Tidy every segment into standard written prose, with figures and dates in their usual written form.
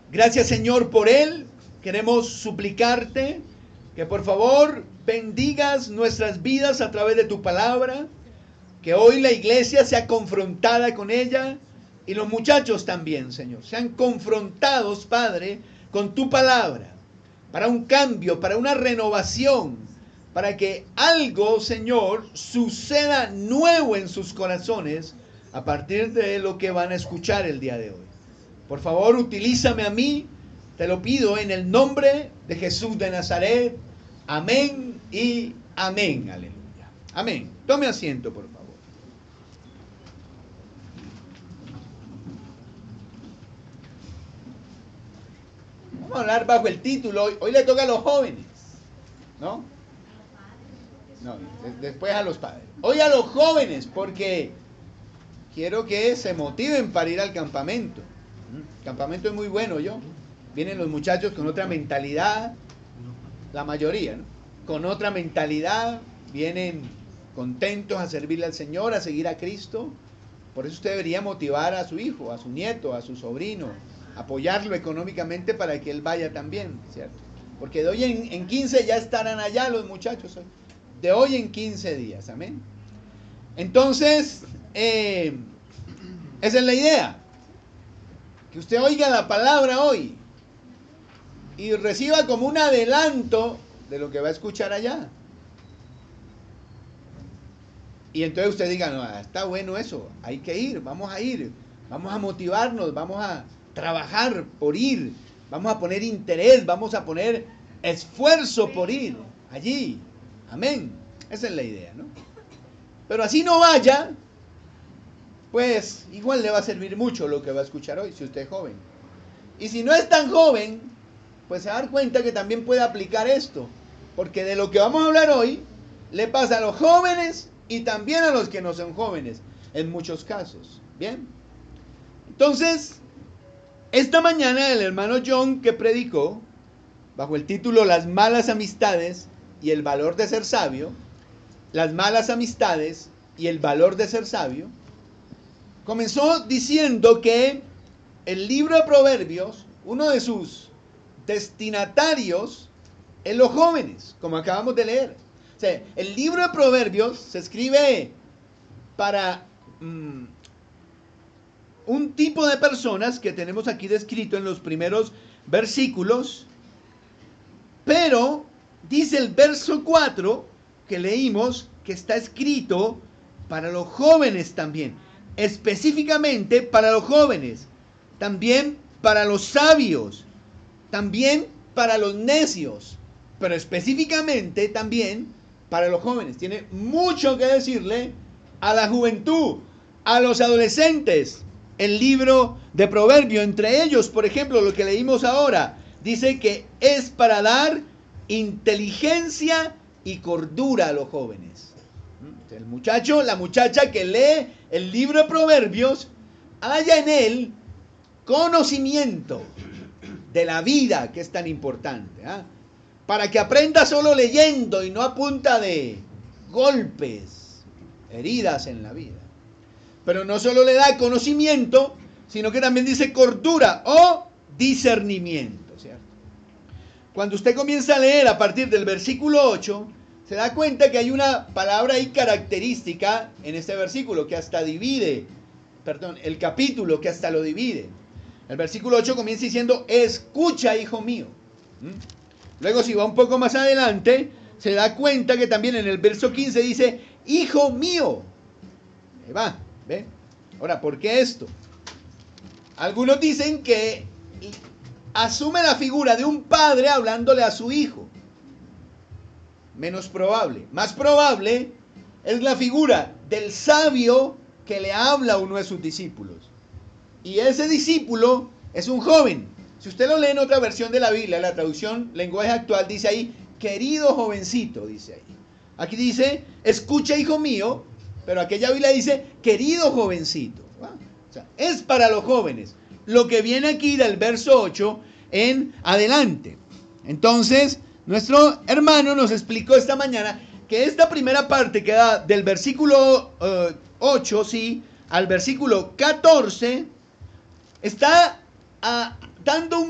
Gracias, Señor, por él. Queremos suplicarte que por favor bendigas nuestras vidas a través de tu palabra, que hoy la iglesia sea confrontada con ella y los muchachos también, Señor, sean confrontados, Padre, con tu palabra, para un cambio, para una renovación, para que algo, Señor, suceda nuevo en sus corazones a partir de lo que van a escuchar el día de hoy. Por favor, utilízame a mí, te lo pido en el nombre de Jesús de Nazaret. Amén y amén. Aleluya. Amén. Tome asiento, por favor. Vamos a hablar bajo el título. Hoy le toca a los jóvenes, ¿no? No, después a los padres. Hoy a los jóvenes, porque quiero que se motiven para ir al campamento. El campamento es muy bueno, ¿yo? Vienen los muchachos con otra mentalidad, la mayoría, ¿no? Con otra mentalidad, vienen contentos a servirle al Señor, a seguir a Cristo. Por eso usted debería motivar a su hijo, a su nieto, a su sobrino, apoyarlo económicamente para que él vaya también, ¿cierto? Porque de hoy en 15 ya estarán allá los muchachos, de hoy en 15 días, amén. Entonces, esa es la idea, que usted oiga la palabra hoy y reciba como un adelanto de lo que va a escuchar allá. Y entonces usted diga, no, está bueno eso, hay que ir, vamos a motivarnos, vamos a trabajar por ir, vamos a poner interés, vamos a poner esfuerzo por ir allí. Amén. Esa es la idea, ¿no? Pero así no vaya, pues igual le va a servir mucho lo que va a escuchar hoy, si usted es joven. Y si no es tan joven, pues se va a dar cuenta que también puede aplicar esto. Porque de lo que vamos a hablar hoy, le pasa a los jóvenes y también a los que no son jóvenes, en muchos casos. ¿Bien? Entonces, esta mañana el hermano John, que predicó, bajo el título Las malas amistades y el valor de ser sabio, las malas amistades y el valor de ser sabio, comenzó diciendo que el libro de Proverbios, uno de sus destinatarios es los jóvenes, como acabamos de leer. O sea, el libro de Proverbios se escribe para un tipo de personas que tenemos aquí descrito en los primeros versículos, pero dice el verso 4 que leímos que está escrito para los jóvenes también, específicamente para los jóvenes, también para los sabios, también para los necios, pero específicamente también para los jóvenes. Tiene mucho que decirle a la juventud, a los adolescentes. El libro de Proverbios, entre ellos, por ejemplo, lo que leímos ahora, dice que es para dar inteligencia y cordura a los jóvenes. El muchacho, la muchacha que lee el libro de Proverbios, haya en él conocimiento de la vida, que es tan importante, para que aprenda solo leyendo y no a punta de golpes, heridas en la vida. Pero no solo le da conocimiento, sino que también dice cordura o discernimiento, ¿cierto? Cuando usted comienza a leer a partir del versículo 8, se da cuenta que hay una palabra ahí característica en este versículo que hasta divide, el capítulo que hasta lo divide. El versículo 8 comienza diciendo, escucha, hijo mío. Luego, si va un poco más adelante, se da cuenta que también en el verso 15 dice, hijo mío. Ahí va, ¿ve? Ahora, ¿por qué esto? Algunos dicen que asume la figura de un padre hablándole a su hijo. Menos probable. Más probable es la figura del sabio que le habla a uno de sus discípulos. Y ese discípulo es un joven. Si usted lo lee en otra versión de la Biblia, la traducción lenguaje actual dice ahí, querido jovencito, dice ahí. Aquí dice, escucha, hijo mío, pero aquella Biblia dice, querido jovencito. O sea, es para los jóvenes. Lo que viene aquí del verso 8 en adelante. Entonces, nuestro hermano nos explicó esta mañana que esta primera parte que da del versículo 8, sí, al versículo 14, está dando un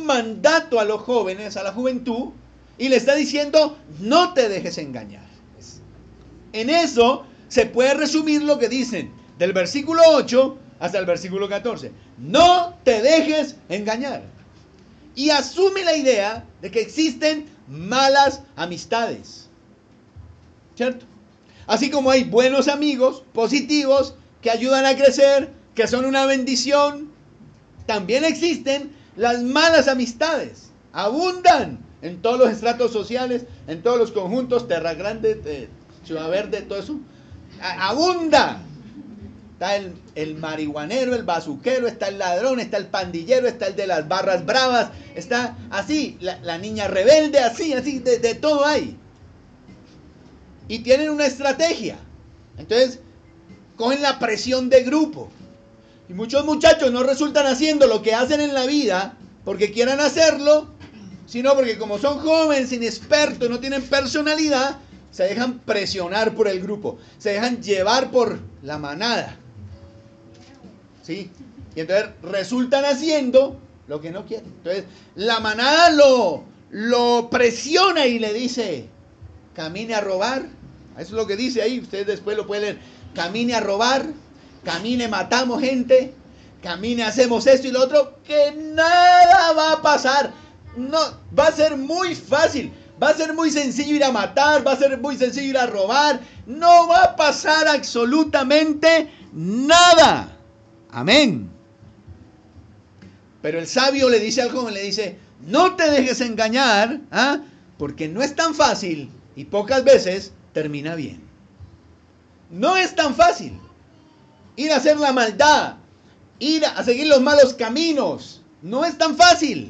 un mandato a los jóvenes, a la juventud, y le está diciendo, no te dejes engañar. En eso se puede resumir lo que dicen del versículo 8 hasta el versículo 14. No te dejes engañar. Y asume la idea de que existen malas amistades. ¿Cierto? Así como hay buenos amigos positivos que ayudan a crecer, que son una bendición, también existen las malas amistades. Abundan en todos los estratos sociales, en todos los conjuntos, Terra Grande, Ciudad Verde, todo eso. Abunda. Está el marihuanero, el bazuquero, está el ladrón, está el pandillero, está el de las barras bravas, está así, la niña rebelde, así, de todo hay. Y tienen una estrategia. Entonces, cogen la presión de grupo. Y muchos muchachos no resultan haciendo lo que hacen en la vida porque quieran hacerlo, sino porque como son jóvenes, inexpertos, no tienen personalidad, se dejan presionar por el grupo, se dejan llevar por la manada. ¿Sí? Y entonces resultan haciendo lo que no quieren. Entonces la manada lo presiona y le dice, camine a robar. Eso es lo que dice ahí, ustedes después lo pueden leer. Camine a robar, camine, matamos gente, camine, hacemos esto y lo otro, que nada va a pasar. No, va a ser muy fácil, va a ser muy sencillo ir a matar, va a ser muy sencillo ir a robar, no va a pasar absolutamente nada. Amén. Pero el sabio le dice al joven, le dice, no te dejes engañar, porque no es tan fácil y pocas veces termina bien. No es tan fácil ir a hacer la maldad, ir a seguir los malos caminos. No es tan fácil.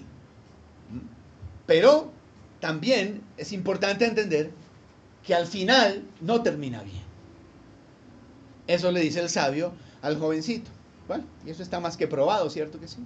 Pero también es importante entender que al final no termina bien. Eso le dice el sabio al jovencito. Bueno, y eso está más que probado, ¿cierto que sí?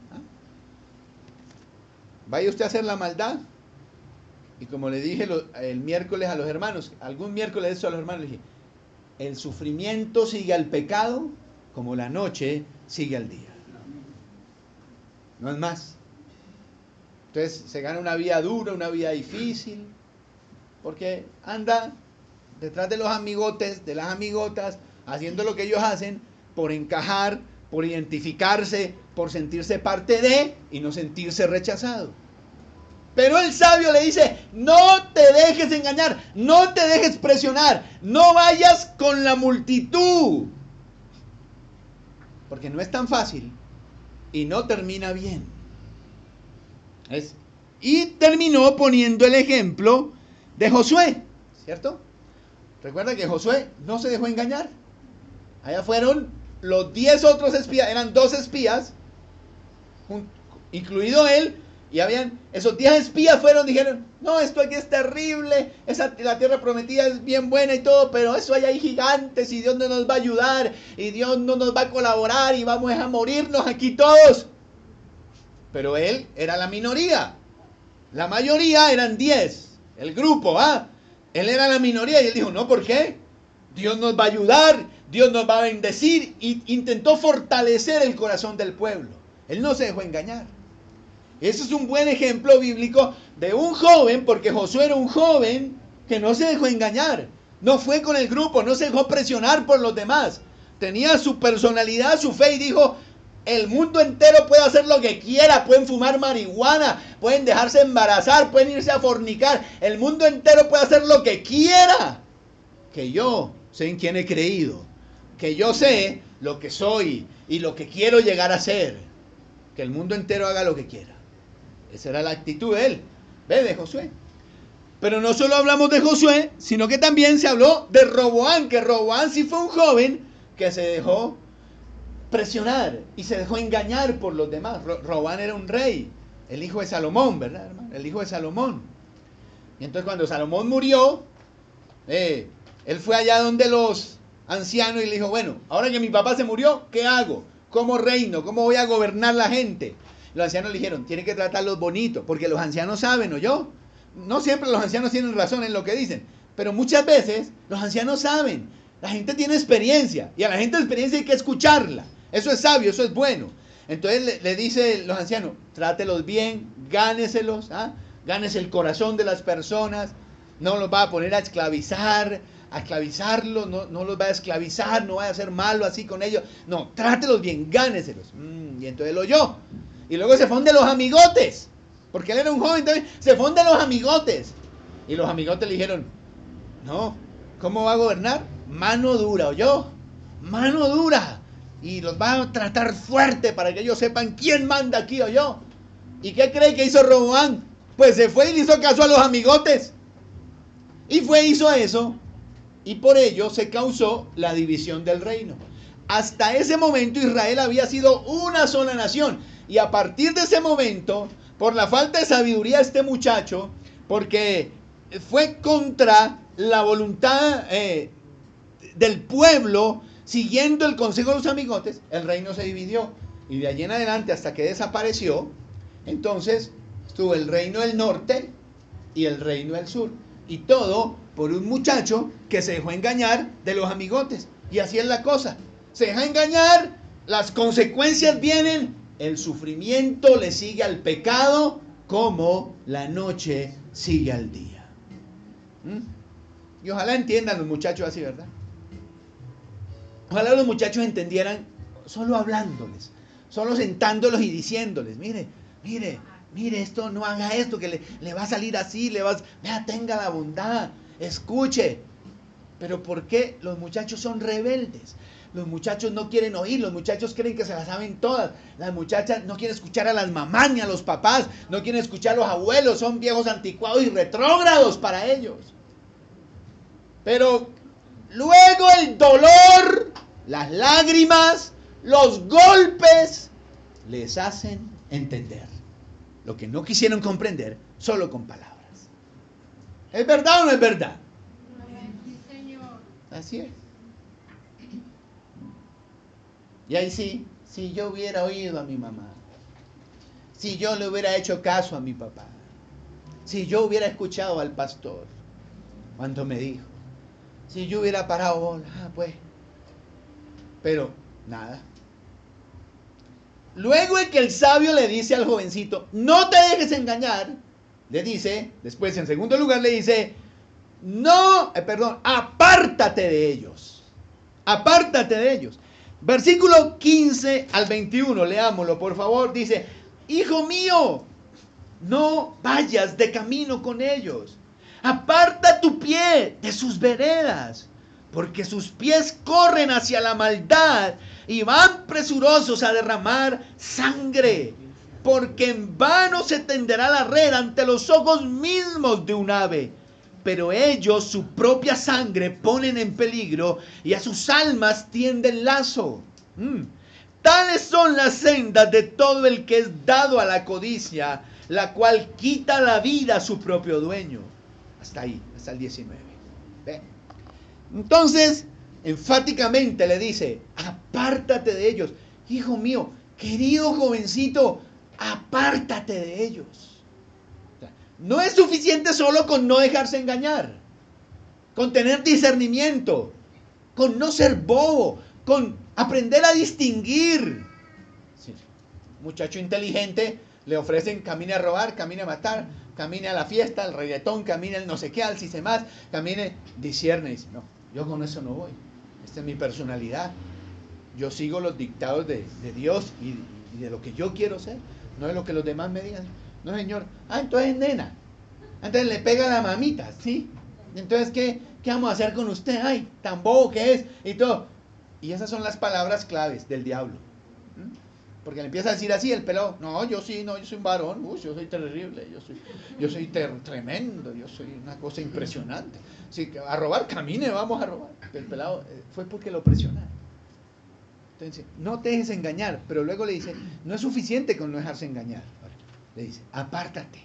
Vaya usted a hacer la maldad. Y como le dije el miércoles a los hermanos, algún miércoles eso a los hermanos, le dije, el sufrimiento sigue al pecado como la noche sigue al día. No es más. Entonces se gana una vida dura, una vida difícil, porque anda detrás de los amigotes, de las amigotas, haciendo lo que ellos hacen por encajar, por identificarse, por sentirse parte de y no sentirse rechazado. Pero el sabio le dice, no te dejes engañar, no te dejes presionar, no vayas con la multitud, porque no es tan fácil y no termina bien. Y terminó poniendo el ejemplo de Josué, ¿cierto? Recuerda que Josué no se dejó engañar. Allá fueron los 10 otros espías, eran 2 espías, incluido él, y esos 10 espías dijeron, no, esto aquí es terrible, la tierra prometida es bien buena y todo, pero eso allá hay gigantes y Dios no nos va a ayudar, y Dios no nos va a colaborar y vamos a morirnos aquí todos. Pero él era la minoría. La mayoría eran 10. El grupo, Él era la minoría y él dijo, no, ¿por qué? Dios nos va a ayudar, Dios nos va a bendecir. Y intentó fortalecer el corazón del pueblo. Él no se dejó engañar. Ese es un buen ejemplo bíblico de un joven, porque Josué era un joven que no se dejó engañar. No fue con el grupo, no se dejó presionar por los demás. Tenía su personalidad, su fe y dijo, el mundo entero puede hacer lo que quiera, pueden fumar marihuana, pueden dejarse embarazar, pueden irse a fornicar, el mundo entero puede hacer lo que quiera, que yo sé en quién he creído, que yo sé lo que soy y lo que quiero llegar a ser, que el mundo entero haga lo que quiera. Esa era la actitud de él, de Josué. Pero no solo hablamos de Josué, sino que también se habló de Roboán, que Roboán sí fue un joven que se dejó presionar y se dejó engañar por los demás. Roboán era un rey, el hijo de Salomón, ¿verdad, hermano? El hijo de Salomón. Y entonces cuando Salomón murió, él fue allá donde los ancianos y le dijo, bueno, ahora que mi papá se murió, ¿qué hago? ¿Cómo reino? ¿Cómo voy a gobernar la gente? Los ancianos le dijeron, tiene que tratarlos bonito, porque los ancianos saben, ¿o yo? No siempre los ancianos tienen razón en lo que dicen, pero muchas veces los ancianos saben. La gente tiene experiencia y a la gente de experiencia hay que escucharla. Eso es sabio, eso es bueno. Entonces le dice los ancianos, trátelos bien, gáneselos, ¿ah? Gánese el corazón de las personas, no los va a poner a esclavizarlos, no los va a esclavizar, no va a hacer malo así con ellos, no, trátelos bien, gáneselos. Y entonces lo oyó. Y luego se fue de los amigotes, porque él era un joven también, se fue de los amigotes. Y los amigotes le dijeron, no, ¿cómo va a gobernar? Mano dura, ¿oyó? Mano dura. Y los va a tratar fuerte para que ellos sepan quién manda aquí, ¿oyó? ¿Y qué cree que hizo Roboam? Pues se fue y le hizo caso a los amigotes. Y hizo eso. Y por ello se causó la división del reino. Hasta ese momento Israel había sido una sola nación. Y a partir de ese momento, por la falta de sabiduría de este muchacho, porque fue contra la voluntad del pueblo, siguiendo el consejo de los amigotes, el reino se dividió. Y de allí en adelante, hasta que desapareció, entonces estuvo el reino del norte y el reino del sur. Y todo por un muchacho que se dejó engañar de los amigotes. Y así es la cosa. Se deja engañar, las consecuencias vienen, el sufrimiento le sigue al pecado como la noche sigue al día. Y ojalá entiendan los muchachos así, ¿verdad? Ojalá los muchachos entendieran solo hablándoles, solo sentándolos y diciéndoles, mire, esto, no haga esto, que le va a salir así, vea, tenga la bondad, escuche. Pero ¿por qué los muchachos son rebeldes? Los muchachos no quieren oír, los muchachos creen que se las saben todas. Las muchachas no quieren escuchar a las mamás ni a los papás, no quieren escuchar a los abuelos, son viejos anticuados y retrógrados para ellos. Pero luego el dolor, las lágrimas, los golpes, les hacen entender lo que no quisieron comprender solo con palabras. ¿Es verdad o no es verdad? Sí, Señor. Así es. Y ahí sí, si yo hubiera oído a mi mamá, si yo le hubiera hecho caso a mi papá, si yo hubiera escuchado al pastor cuando me dijo, si yo hubiera parado bola, pues. Pero nada. Luego el que el sabio le dice al jovencito, no te dejes engañar, le dice, después en segundo lugar le dice, apártate de ellos. Apártate de ellos. Versículo 15 al 21, leámoslo por favor, dice, hijo mío, no vayas de camino con ellos. Aparta tu pie de sus veredas, porque sus pies corren hacia la maldad y van presurosos a derramar sangre, porque en vano se tenderá la red ante los ojos mismos de un ave, pero ellos su propia sangre ponen en peligro y a sus almas tienden lazo. Tales son las sendas de todo el que es dado a la codicia, la cual quita la vida a su propio dueño. Hasta ahí, hasta el 19. ¿Ve? Entonces, enfáticamente le dice, apártate de ellos. Hijo mío, querido jovencito, apártate de ellos. O sea, no es suficiente solo con no dejarse engañar, con tener discernimiento, con no ser bobo, con aprender a distinguir. Sí. Muchacho inteligente, le ofrecen camine a robar, camine a matar, camine a la fiesta, al reggaetón, camine al no sé qué, al si se más, camine, discierne y dice, no, yo con eso no voy. Esta es mi personalidad. Yo sigo los dictados de Dios y de lo que yo quiero ser, no de lo que los demás me digan. No, señor. Entonces, nena. Entonces le pega a la mamita, ¿sí? Entonces, ¿qué vamos a hacer con usted? Ay, tan bobo que es y todo. Y esas son las palabras claves del diablo. Porque le empieza a decir así el pelado, no, yo soy un varón, yo soy terrible, yo soy tremendo, yo soy una cosa impresionante. Sí, a robar, camine, vamos a robar. El pelado fue porque lo presionaron. Entonces, no te dejes engañar, pero luego le dice, no es suficiente con no dejarse engañar. Le dice, apártate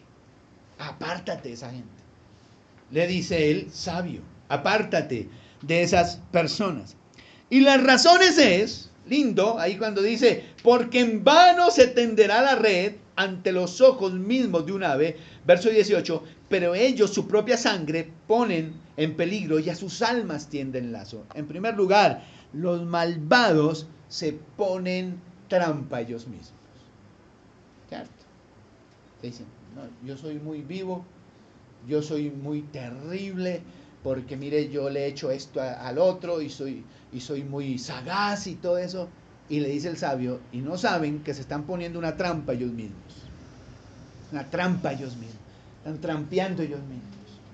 de esa gente. Le dice el sabio, apártate de esas personas. Y las razones es, lindo, ahí cuando dice, porque en vano se tenderá la red ante los ojos mismos de un ave, verso 18, pero ellos su propia sangre ponen en peligro y a sus almas tienden lazo. En primer lugar, los malvados se ponen trampa ellos mismos. ¿Cierto? te dicen, no, yo soy muy vivo, yo soy muy terrible, porque mire, yo le he hecho esto al otro y soy muy sagaz y todo eso. Y le dice el sabio, y no saben que se están poniendo una trampa ellos mismos. Una trampa ellos mismos. Están trampeando ellos mismos.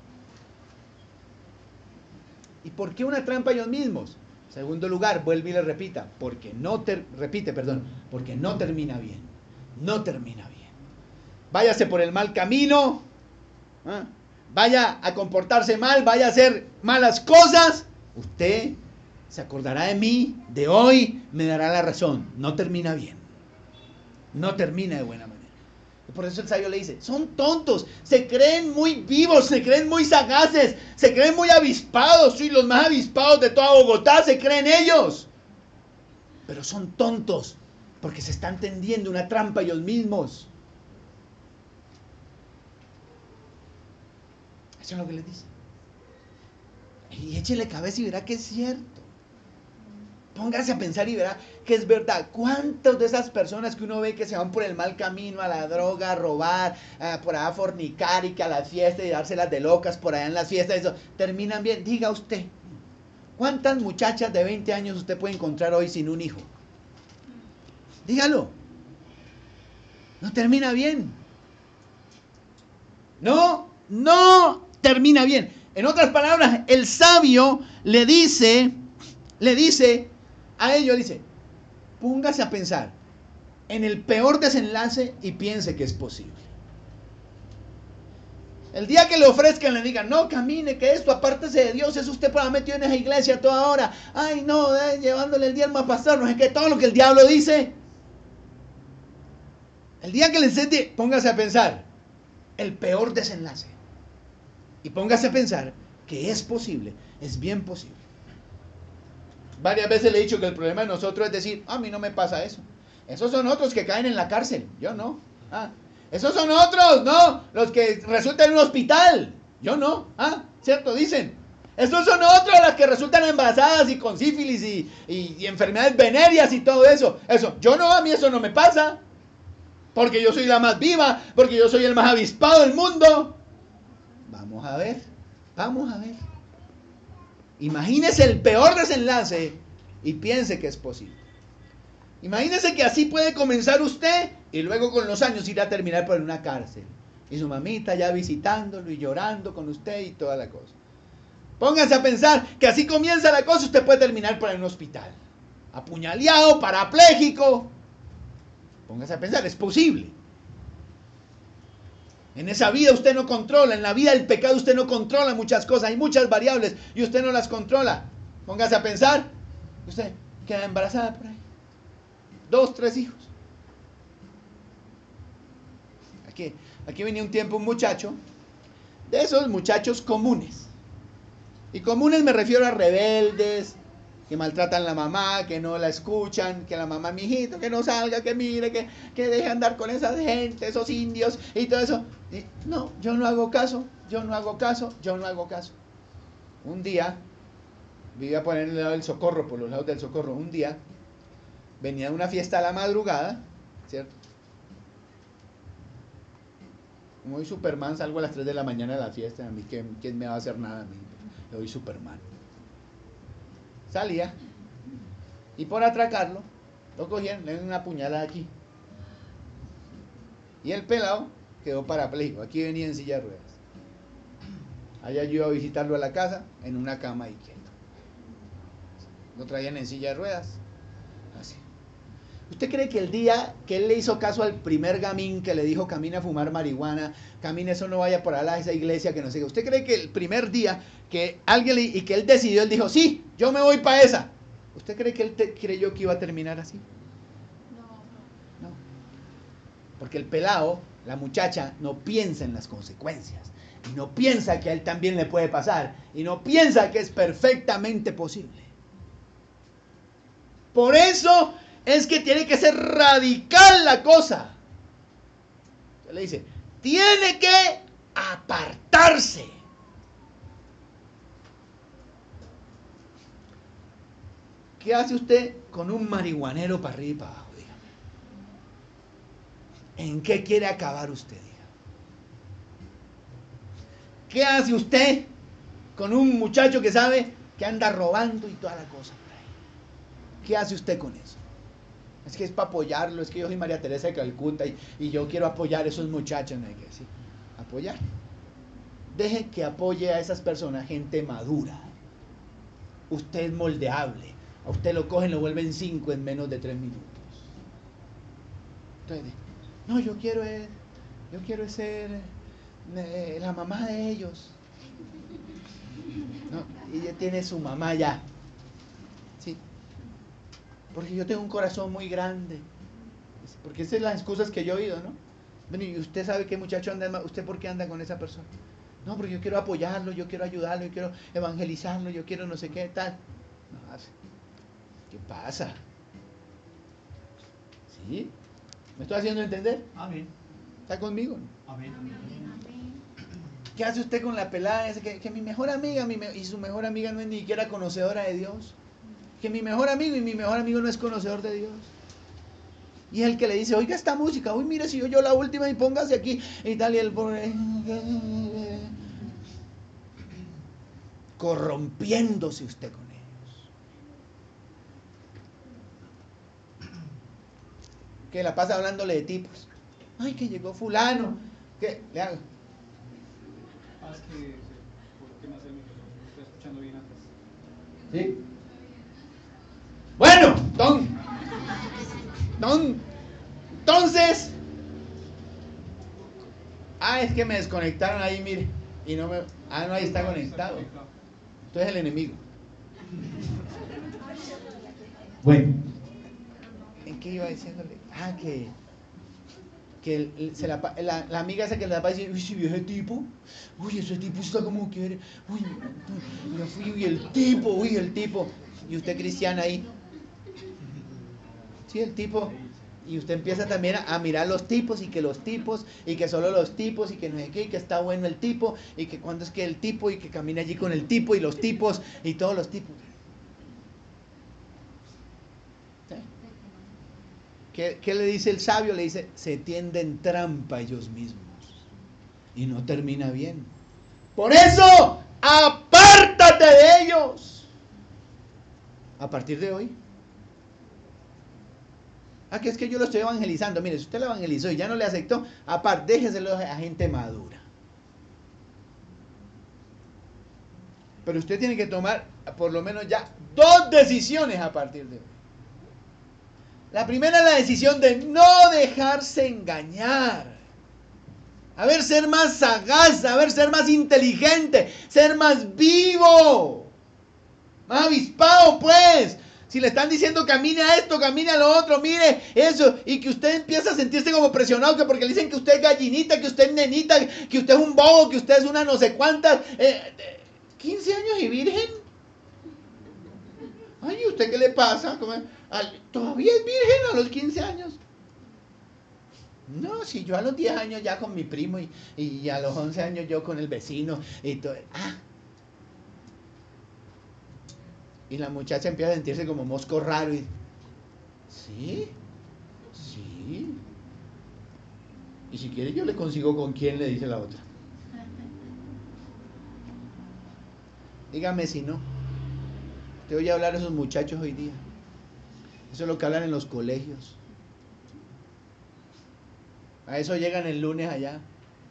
¿Y por qué una trampa ellos mismos? Segundo lugar, vuelve y le repita, porque no termina bien. No termina bien. Váyase por el mal camino, ¿eh? Vaya a comportarse mal, vaya a hacer malas cosas. Usted se acordará de mí, de hoy, me dará la razón. No termina bien. No termina de buena manera. Y por eso el sabio le dice, son tontos, se creen muy vivos, se creen muy sagaces, se creen muy avispados, sí, los más avispados de toda Bogotá se creen ellos. Pero son tontos, porque se están tendiendo una trampa ellos mismos. Eso es lo que les dice. Y échele cabeza y verá que es cierto. Póngase a pensar y verá que es verdad. ¿Cuántas de esas personas que uno ve que se van por el mal camino, a la droga, a robar, por allá a fornicar y que a las fiestas y dárselas de locas por allá en las fiestas, eso, terminan bien? Diga usted, ¿cuántas muchachas de 20 años usted puede encontrar hoy sin un hijo? Dígalo. No termina bien. No termina bien. En otras palabras, el sabio le dice a ellos, dice, póngase a pensar en el peor desenlace y piense que es posible. El día que le ofrezcan, le digan, no, camine, que esto, apártese de Dios, eso usted para metido en esa iglesia toda hora. Ay, no, llevándole el diezmo a pastor, no sé qué, todo lo que el diablo dice. El día que le encende, póngase a pensar el peor desenlace. Y póngase a pensar que es posible, es bien posible. Varias veces le he dicho que el problema de nosotros es decir, a mí no me pasa eso. Esos son otros que caen en la cárcel, yo no. Esos son otros, ¿no? Los que resultan en un hospital, yo no. ¿Cierto? Dicen. Esos son otros las que resultan embarazadas y con sífilis y enfermedades venéreas y todo eso. Yo no, a mí eso no me pasa. Porque yo soy la más viva, porque yo soy el más avispado del mundo. Vamos a ver. Imagínese el peor desenlace y piense que es posible. Imagínese que así puede comenzar usted y luego con los años irá a terminar por una cárcel. Y su mamita ya visitándolo y llorando con usted y toda la cosa. Pónganse a pensar que así comienza la cosa, usted puede terminar por un hospital. Apuñaleado, parapléjico. Póngase a pensar, es posible. En esa vida usted no controla, en la vida del pecado usted no controla muchas cosas, hay muchas variables y usted no las controla. Póngase a pensar, usted queda embarazada por ahí. 2, 3 hijos. Aquí venía un tiempo un muchacho, de esos muchachos comunes. Y comunes me refiero a rebeldes, que maltratan a la mamá, que no la escuchan, que la mamá, mijito, que no salga, que mire, que deje andar con esa gente, esos indios y todo eso. Y no, yo no hago caso. Un día, vivía por el lado del Socorro, por los lados del Socorro, un día, venía de una fiesta a la madrugada, ¿cierto? Como hoy Superman, salgo a las 3 de la mañana de la fiesta, a mí, ¿quién me va a hacer nada a mí? Yo soy Superman. Salía y por atracarlo lo cogían, le dieron una puñalada aquí y el pelado quedó parapléjico. Aquí venía en silla de ruedas, allá yo iba a visitarlo a la casa en una cama y quieto, lo traían en silla de ruedas así. ¿Usted cree que el día que él le hizo caso al primer gamín que le dijo camina a fumar marihuana, camina, eso no vaya por allá a esa iglesia que no sé qué? ¿Usted cree que el primer día que alguien y que él decidió, él dijo, sí, yo me voy para esa? ¿Usted cree que él creyó que iba a terminar así? No. Porque el pelado, la muchacha, no piensa en las consecuencias. Y no piensa que a él también le puede pasar. Y no piensa que es perfectamente posible. Por eso es que tiene que ser radical la cosa. Se le dice, tiene que apartarse. ¿Qué hace usted con un marihuanero para arriba y para abajo? Dígame. ¿En qué quiere acabar usted? Dígame. ¿Qué hace usted con un muchacho que sabe que anda robando y toda la cosa por ahí? ¿Qué hace usted con eso? Es que es para apoyarlo, es que yo soy María Teresa de Calcuta y yo quiero apoyar a esos muchachos, no hay que decir. Apoyar. Deje que apoye a esas personas, gente madura. Usted es moldeable. A usted lo cogen, lo vuelven 5 en menos de 3 minutos. Entonces, no, yo quiero ser la mamá de ellos. No, y ella tiene su mamá ya. ¿Sí? Porque yo tengo un corazón muy grande. Porque esas son las excusas que yo he oído, ¿no? Bueno, y usted sabe qué muchacho anda, ¿usted por qué anda con esa persona? No, porque yo quiero apoyarlo, yo quiero ayudarlo, yo quiero evangelizarlo, yo quiero no sé qué, tal. No, ¿qué pasa? ¿Sí? ¿Me estoy haciendo entender? Amén. ¿Está conmigo? Amén. ¿Qué hace usted con la pelada esa? Que mi mejor amiga, y su mejor amiga no es ni siquiera conocedora de Dios. Que mi mejor amigo y mi mejor amigo no es conocedor de Dios. Y es el que le dice, oiga esta música, uy, mire si yo la última y póngase aquí y tal, y el pobre corrompiéndose usted con ellos. Que la pasa hablándole de tipos. Ay, que llegó fulano. ¿Qué le hago? Haz que ¿por qué no hace el micrófono? Estoy escuchando bien atrás. ¿Sí? Bueno, entonces, es que me desconectaron ahí, mire, y no me, no, ahí está conectado. Entonces el enemigo. Bueno, ¿en qué iba diciéndole? La amiga esa que le va a decir, uy, si vio ese tipo, uy, ese tipo está como quiere, uy, yo fui, uy, el tipo, y usted cristiana ahí. Sí, el tipo. Y usted empieza también a mirar los tipos y que solo los tipos y que no sé qué, y que está bueno el tipo y que cuando es que el tipo y que camina allí con el tipo y los tipos y todos los tipos. ¿Sí? ¿Qué le dice el sabio? Le dice, se tienden trampa ellos mismos y no termina bien. Por eso, apártate de ellos. A partir de hoy. Que es que yo lo estoy evangelizando. Mire, si usted lo evangelizó y ya no le aceptó, aparte, déjeselo a gente madura. Pero usted tiene que tomar por lo menos ya 2 decisiones a partir de hoy. La primera es la decisión de no dejarse engañar. A ver, ser más sagaz, a ver, ser más inteligente, ser más vivo. Más avispado, pues. Si le están diciendo camine a esto, camine a lo otro, mire eso, y que usted empieza a sentirse como presionado, que porque le dicen que usted es gallinita, que usted es nenita, que usted es un bobo, que usted es una no sé cuántas. 15 años y virgen. Ay, ¿y usted qué le pasa? ¿Todavía es virgen a los 15 años? No, si yo a los 10 años ya con mi primo y a los 11 años yo con el vecino y todo. Y la muchacha empieza a sentirse como mosco raro y... ¿Sí? Sí. Y si quiere yo le consigo con quién, le dice la otra. Dígame si no. Te oye hablar a esos muchachos hoy día. Eso es lo que hablan en los colegios. A eso llegan el lunes allá.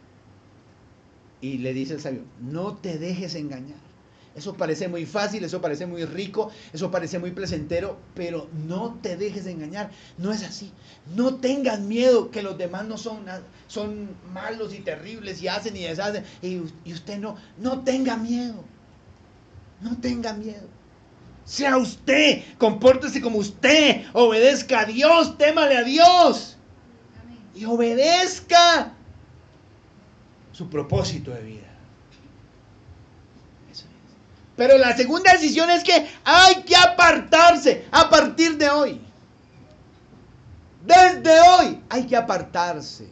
Y le dice el sabio, no te dejes engañar. Eso parece muy fácil, eso parece muy rico, eso parece muy placentero, pero no te dejes engañar. No es así. No tengas miedo que los demás no son nada, son malos y terribles y hacen y deshacen. Y usted no tenga miedo. No tenga miedo. Sea usted, compórtese como usted, obedezca a Dios, témale a Dios. Y obedezca su propósito de vida. Eso es. Pero la segunda decisión es que hay que apartarse a partir de hoy. Desde hoy hay que apartarse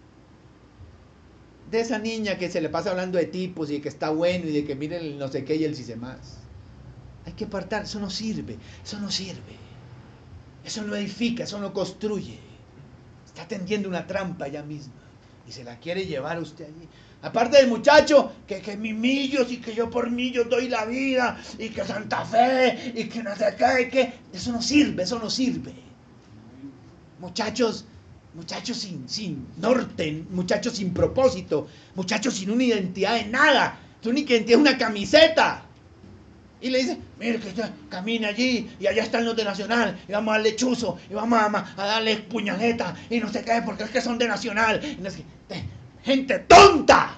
de esa niña que se le pasa hablando de tipos y de que está bueno y de que miren el no sé qué y el si se más. Hay que apartar, eso no sirve, eso no sirve. Eso no edifica, eso no construye. Está tendiendo una trampa ella misma. Y se la quiere llevar usted allí. Aparte del muchacho, que mis millos y que yo por millos doy la vida y que Santa Fe y que no sé qué, que eso no sirve, eso no sirve. Muchachos sin norte, muchachos sin propósito, muchachos sin una identidad de nada. Su única identidad es una camiseta. Y le dice, mire que camina allí y allá están los de Nacional y vamos a darle chuzo y vamos a darle puñaleta y no sé qué porque es que son de Nacional. Y no sé qué. Gente tonta.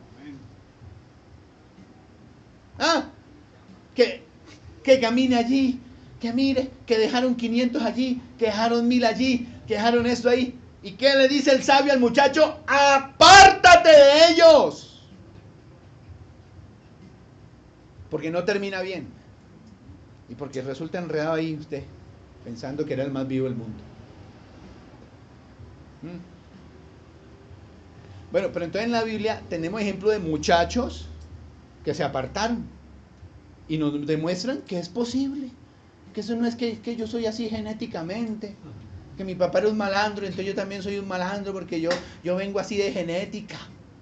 ¿Ah? Que camine allí, que mire, que dejaron 500 allí, que dejaron 1000 allí, que dejaron esto ahí. ¿Y qué le dice el sabio al muchacho? ¡Apártate de ellos! Porque no termina bien. Y porque resulta enredado ahí usted, pensando que era el más vivo del mundo. Bueno, pero entonces en la Biblia tenemos ejemplo de muchachos que se apartaron y nos demuestran que es posible, que eso no es que yo soy así genéticamente, que mi papá era un malandro, entonces yo también soy un malandro porque yo vengo así de genética.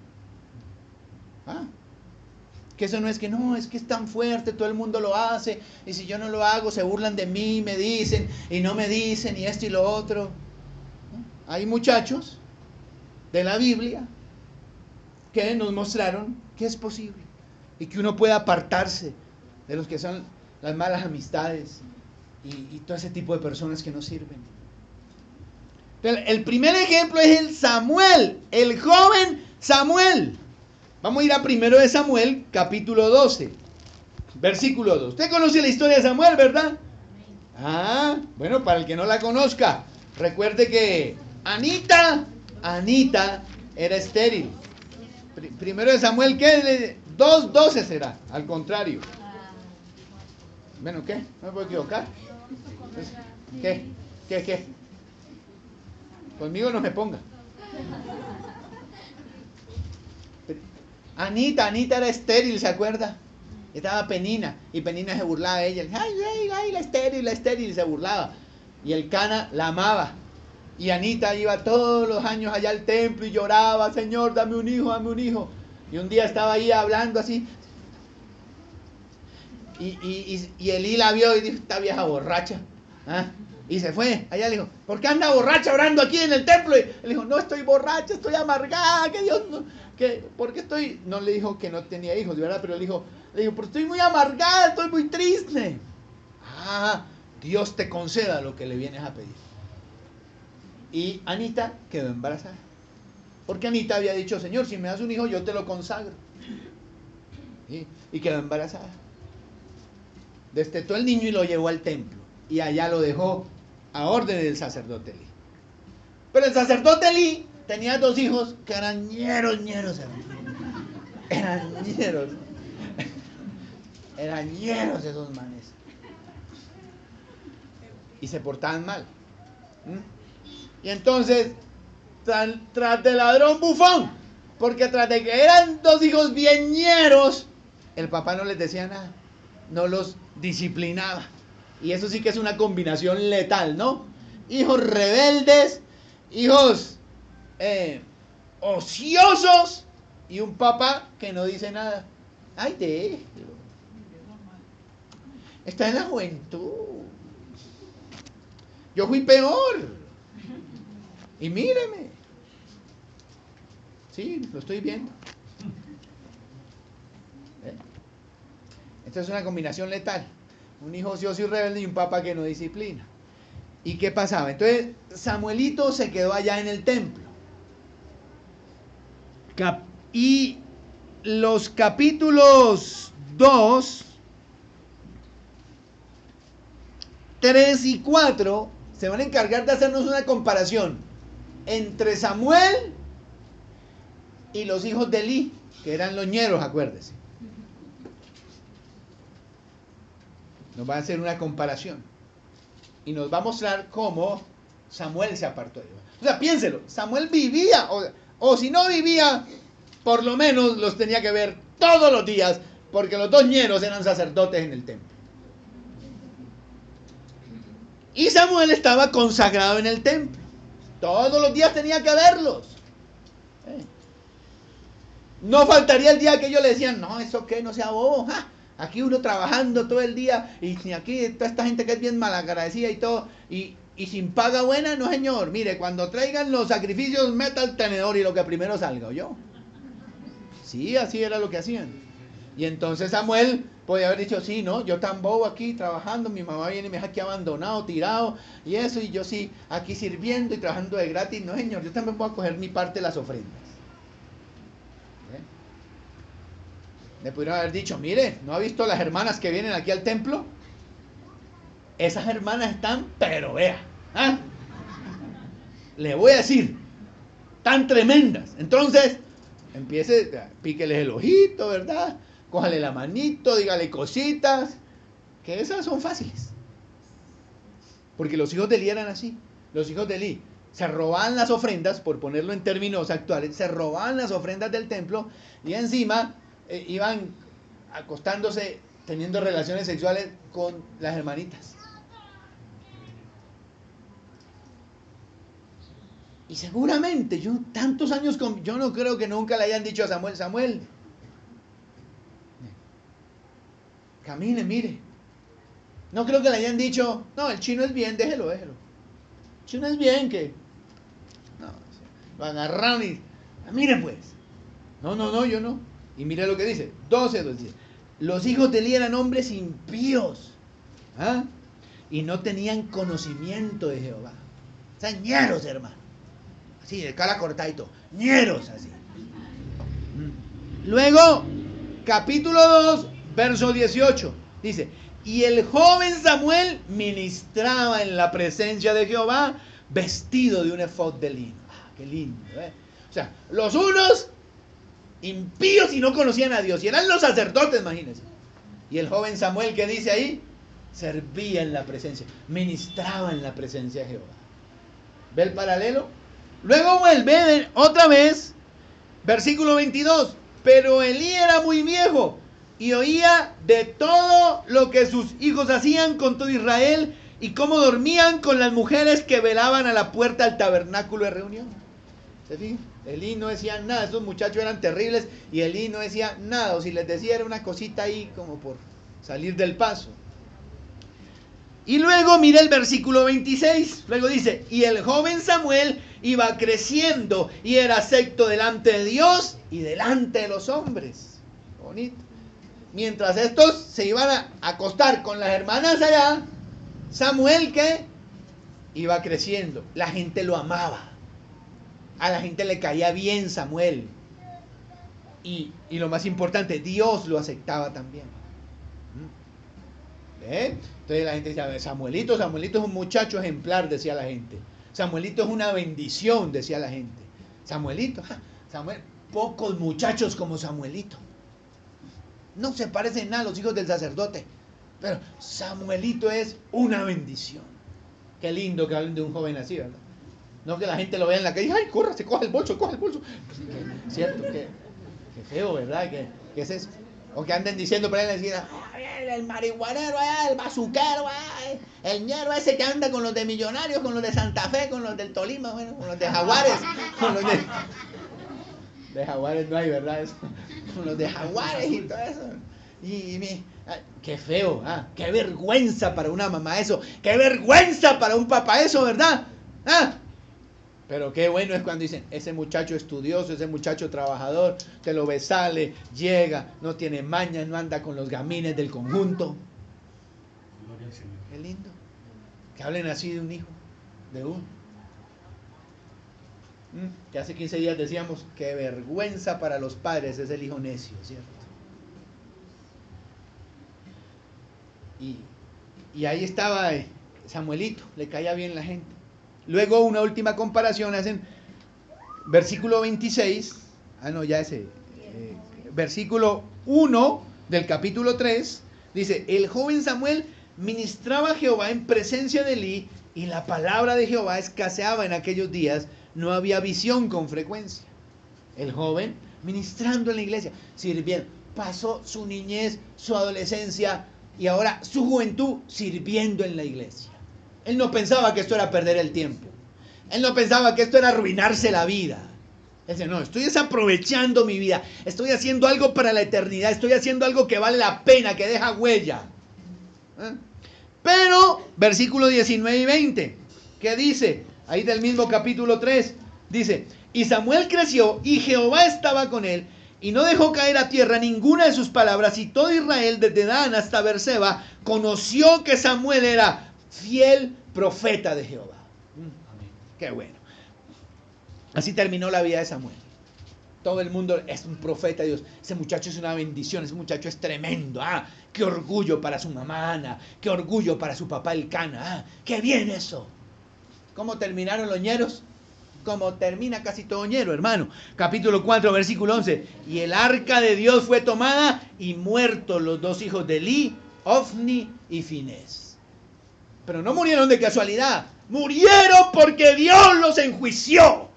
Que eso no es que no, es que es tan fuerte, todo el mundo lo hace, y si yo no lo hago se burlan de mí, me dicen, y no me dicen, y esto y lo otro. Hay muchachos de la Biblia que nos mostraron que es posible y que uno puede apartarse de los que son las malas amistades y todo ese tipo de personas que no sirven. Entonces, el primer ejemplo es el Samuel, el joven Samuel. Vamos a ir a 1 de Samuel, capítulo 12, versículo 2. Usted conoce la historia de Samuel, ¿verdad? Bueno, para el que no la conozca, recuerde que Anita era estéril. 1 de Samuel, ¿qué? 2:12 será, al contrario. Bueno, ¿qué? ¿No me puedo equivocar? ¿Qué? Conmigo no me ponga. Anita era estéril, ¿se acuerda? Estaba Penina, y Penina se burlaba de ella. Ay, la estéril, se burlaba. Y el Cana la amaba. Y Anita iba todos los años allá al templo y lloraba, Señor, dame un hijo. Y un día estaba ahí hablando así. Y Elí la vio y dijo, esta vieja borracha. Y se fue. Allá le dijo, ¿por qué anda borracha orando aquí en el templo? Y él dijo, no estoy borracha, estoy amargada, que Dios no... ¿Por qué estoy? No le dijo que no tenía hijos, ¿verdad? Pero le dijo, pero estoy muy amargada, estoy muy triste. Dios te conceda lo que le vienes a pedir. Y Anita quedó embarazada. Porque Anita había dicho, Señor, si me das un hijo, yo te lo consagro. Y quedó embarazada. Destetó el niño y lo llevó al templo. Y allá lo dejó a orden del sacerdote Elí. Pero el sacerdote Elí tenía 2 hijos que eran ñeros, eran ñeros esos manes. Y se portaban mal. Y entonces, tras de ladrón bufón, porque tras de que eran 2 hijos bien ñeros, el papá no les decía nada, no los disciplinaba. Y eso sí que es una combinación letal, ¿no? Hijos rebeldes, hijos ociosos y un papá que no dice nada. Ay, déjelo. Está en la juventud. Yo fui peor. Y míreme. Sí, lo estoy viendo. Esta es una combinación letal. Un hijo ocioso y rebelde y un papá que no disciplina. ¿Y qué pasaba? Entonces Samuelito se quedó allá en el templo. Y los capítulos 2, 3 y 4 se van a encargar de hacernos una comparación entre Samuel y los hijos de Elí, que eran los ñeros, acuérdese. Nos va a hacer una comparación y nos va a mostrar cómo Samuel se apartó de ellos. O sea, piénselo, Samuel vivía, o si no vivía, por lo menos los tenía que ver todos los días, porque los 2 ñeros eran sacerdotes en el templo. Y Samuel estaba consagrado en el templo. Todos los días tenía que verlos. No faltaría el día que ellos le decían, no, eso qué, no sea bobo, ¡ja! Aquí uno trabajando todo el día y aquí toda esta gente que es bien malagradecida y todo, y sin paga buena, no señor, mire, cuando traigan los sacrificios, meta el tenedor y lo que primero salga, ¿oyó? Sí, así era lo que hacían. Y entonces Samuel podía haber dicho, sí, no, yo tan bobo aquí trabajando, mi mamá viene y me deja aquí abandonado, tirado, y eso, y yo sí, aquí sirviendo y trabajando de gratis, no señor, yo también voy a coger mi parte de las ofrendas. Le pudieron haber dicho, mire, ¿no ha visto las hermanas que vienen aquí al templo? Esas hermanas están, pero vea, ¿ah? Le voy a decir, tan tremendas. Entonces, empiece, píqueles el ojito, ¿verdad? Cójale la manito, dígale cositas, que esas son fáciles. Porque los hijos de Elí eran así. Los hijos de Elí se robaban las ofrendas, por ponerlo en términos actuales, se robaban las ofrendas del templo y encima iban acostándose, teniendo relaciones sexuales con las hermanitas. Y seguramente, yo tantos años yo no creo que nunca le hayan dicho a Samuel, Samuel, camine, mire. No creo que le hayan dicho, no, el chino es bien, déjelo. El chino es bien, que... No, lo agarraron y, miren pues. No, yo no. Y mire lo que dice, 12, dice, los hijos de Elí eran hombres impíos, ¿ah? Y no tenían conocimiento de Jehová. O sea, ñeros, hermano. Así, de cara cortadito, ñeros, así. Luego, capítulo 2, verso 18, dice, y el joven Samuel ministraba en la presencia de Jehová vestido de un efod de lino. Ah, qué lindo, ¿eh? O sea, los unos impíos y no conocían a Dios, y eran los sacerdotes, imagínense. Y el joven Samuel, ¿qué dice ahí? Servía en la presencia, ministraba en la presencia de Jehová. ¿Ve el paralelo? Luego vuelve otra vez, versículo 22, pero Elí era muy viejo y oía de todo lo que sus hijos hacían con todo Israel y cómo dormían con las mujeres que velaban a la puerta del tabernáculo de reunión. ¿Se fijan? Elí no decía nada, esos muchachos eran terribles y Elí no decía nada, o si les decía era una cosita ahí como por salir del paso. Y luego mira el versículo 26, luego dice, y el joven Samuel iba creciendo y era acepto delante de Dios y delante de los hombres. Bonito. Mientras estos se iban a acostar con las hermanas allá, Samuel, ¿qué? Iba creciendo, la gente lo amaba. A la gente le caía bien Samuel. Y lo más importante, Dios lo aceptaba también. ¿Eh? Entonces la gente decía, Samuelito es un muchacho ejemplar, decía la gente. Samuelito es una bendición, decía la gente. Samuelito, Samuel, pocos muchachos como Samuelito. No se parecen nada a los hijos del sacerdote. Pero Samuelito es una bendición. Qué lindo que hablen de un joven así, ¿verdad? No que la gente lo vea en la calle, ay, corra, se coja el bolso. Cierto, que feo, ¿verdad? ¿Qué es eso? O que anden diciendo por ahí, el marihuanero, el bazuquero, el ñero ese que anda con los de Millonarios, con los de Santa Fe, con los del Tolima, bueno, con los de Jaguares, con los de Jaguares no hay, ¿verdad? Eso. Con los de Jaguares y todo eso. Qué feo, qué vergüenza para una mamá eso, qué vergüenza para un papá eso, ¿verdad? Pero qué bueno es cuando dicen, ese muchacho estudioso, ese muchacho trabajador, te lo ves, sale, llega, no tiene mañas, no anda con los gamines del conjunto. Gloria al Señor. Qué lindo. Que hablen así de un hijo, de uno. Que hace 15 días decíamos, qué vergüenza para los padres es el hijo necio, ¿cierto? Y ahí estaba Samuelito, le caía bien la gente. Luego una última comparación hacen versículo 26, versículo 1 del capítulo 3, dice, el joven Samuel ministraba a Jehová en presencia de Elí y la palabra de Jehová escaseaba en aquellos días, no había visión con frecuencia. El joven ministrando en la iglesia, sirviendo, pasó su niñez, su adolescencia y ahora su juventud sirviendo en la iglesia. Él no pensaba que esto era perder el tiempo. Él no pensaba que esto era arruinarse la vida. Dice, no, estoy desaprovechando mi vida, estoy haciendo algo para la eternidad, estoy haciendo algo que vale la pena, que deja huella. Pero, versículos 19 y 20, ¿qué dice? Ahí del mismo capítulo 3, dice, y Samuel creció y Jehová estaba con él y no dejó caer a tierra ninguna de sus palabras, y todo Israel desde Dan hasta Berseba conoció que Samuel era fiel profeta de Jehová. Qué bueno. Así terminó la vida de Samuel. Todo el mundo es un profeta de Dios. Ese muchacho es una bendición, ese muchacho es tremendo. Qué orgullo para su mamá Ana, qué orgullo para su papá Elcana. Qué bien eso. ¿Cómo terminaron los ñeros? Como termina casi todo ñero, hermano. Capítulo 4, versículo 11. Y el arca de Dios fue tomada y muertos los dos hijos de Eli, Ofni y Finés. Pero no murieron de casualidad. Murieron porque Dios los enjuició.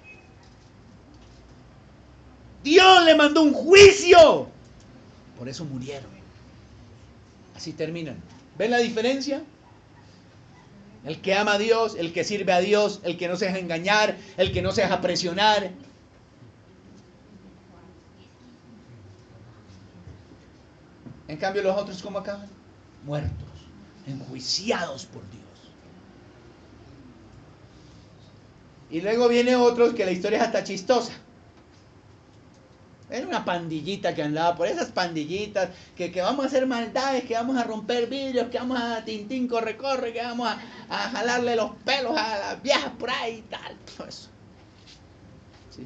Dios le mandó un juicio. Por eso murieron. Así terminan. ¿Ven la diferencia? El que ama a Dios, el que sirve a Dios, el que no se deja engañar, el que no se deja presionar. En cambio los otros, ¿cómo acaban? Muertos, enjuiciados por Dios. Y luego viene otros que la historia es hasta chistosa. Era una pandillita que andaba por esas pandillitas, que vamos a hacer maldades, que vamos a romper vidrios, que vamos a tintín, corre, que vamos a jalarle los pelos a las viejas por ahí y tal. Todo eso. Sí.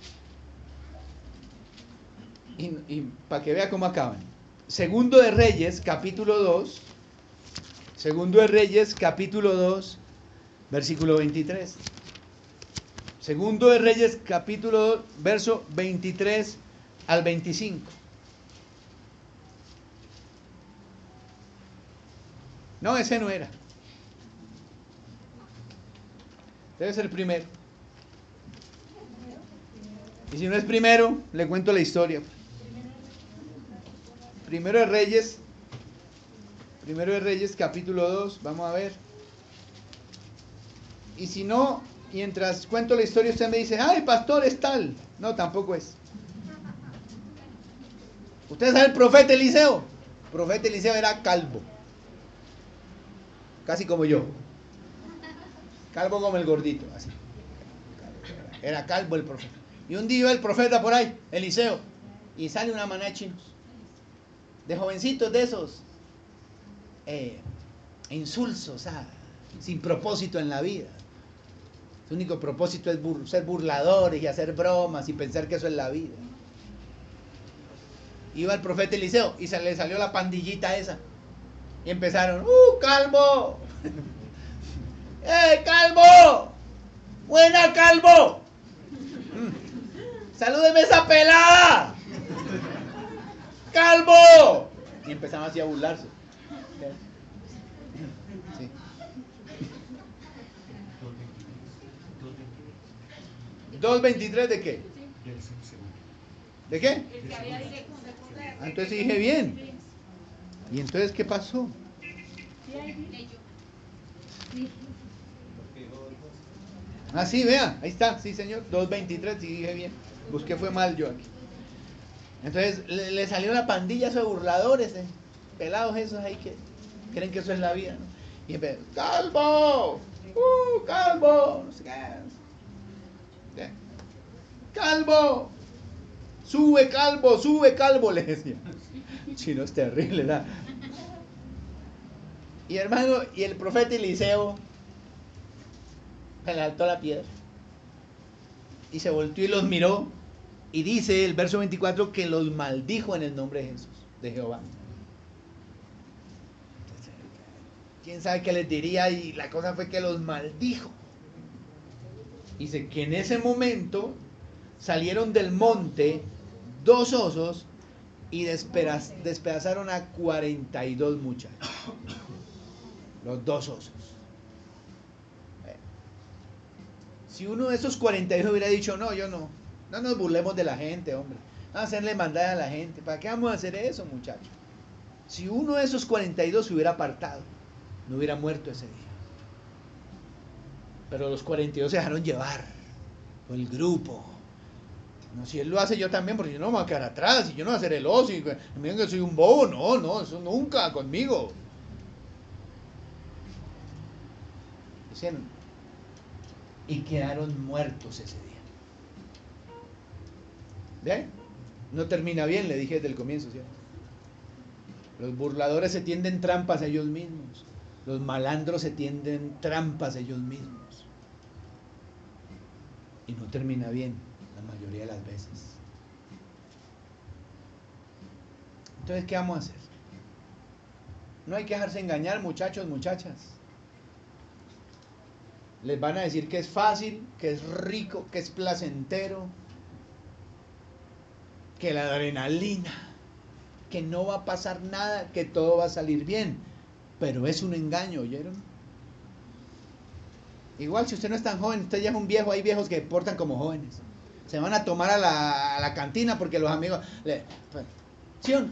Y para que vea cómo acaban. Segundo de Reyes, capítulo 2. Segundo de Reyes, capítulo 2, versículo 23. Segundo de Reyes, capítulo 2, verso 23 al 25. No, ese no era. Debe ser primero. Y si no es primero, le cuento la historia. Primero de Reyes, capítulo 2, vamos a ver. Y si no, mientras cuento la historia, usted me dice, ¡ay, pastor, es tal! No, tampoco es. ¿Usted sabe el profeta Eliseo? El profeta Eliseo era calvo. Casi como yo. Calvo como el gordito, así. Era calvo el profeta. Y un día iba el profeta por ahí, Eliseo, y sale una manada de chinos. De jovencitos de esos. Insulsos, sin propósito en la vida. Su único propósito es ser burladores y hacer bromas y pensar que eso es la vida. Iba el profeta Eliseo y se le salió la pandillita esa. Y empezaron, calvo! Calvo! ¡Buena, calvo! ¡Salúdeme esa pelada! ¡Calvo! Y empezaron así a burlarse. Sí. ¿2.23 de qué? ¿De qué? Entonces dije bien. ¿Y entonces qué pasó? Sí, vea, ahí está, sí señor, 2.23, sí dije bien. Busqué fue mal yo aquí. Entonces le salió una pandilla esos burladores, pelados esos ahí que creen que eso es la vida, ¿no? Y empezó, ¡calvo! ¡Calvo! No sé qué. ¡Calvo! ¡Sube, calvo! Le decía. Chino, es terrible, ¿verdad? Y hermano, y el profeta Eliseo se le saltó la piedra y se volteó y los miró, y dice el verso 24 que los maldijo en el nombre de Jesús, de Jehová. Quién sabe qué les diría, y la cosa fue que los maldijo. Dice que en ese momento salieron del monte 2 osos y despedazaron a 42 muchachos. Los 2 osos. Si uno de esos 42 hubiera dicho, no, yo no nos burlemos de la gente, hombre, vamos a hacerle maldad a la gente, ¿para qué vamos a hacer eso, muchachos? Si uno de esos 42 se hubiera apartado, no hubiera muerto ese día. Pero los 42 se dejaron llevar por el grupo. No, si él lo hace, yo también, porque yo no me voy a quedar atrás, y yo no voy a ser el oso, y me digan que soy un bobo, no, eso nunca conmigo. Hicieron. Y quedaron muertos ese día. ¿Ve? No termina bien, le dije desde el comienzo, ¿cierto? Los burladores se tienden trampas a ellos mismos. Los malandros se tienden trampas a ellos mismos. Y no termina bien la mayoría de las veces. Entonces, ¿qué vamos a hacer? No hay que dejarse engañar, muchachos, muchachas. Les van a decir que es fácil, que es rico, que es placentero, que la adrenalina, que no va a pasar nada, que todo va a salir bien. Pero es un engaño, ¿oyeron? Igual si usted no es tan joven, usted ya es un viejo, hay viejos que portan como jóvenes. Se van a tomar a la cantina porque los amigos... ¿Sí o no?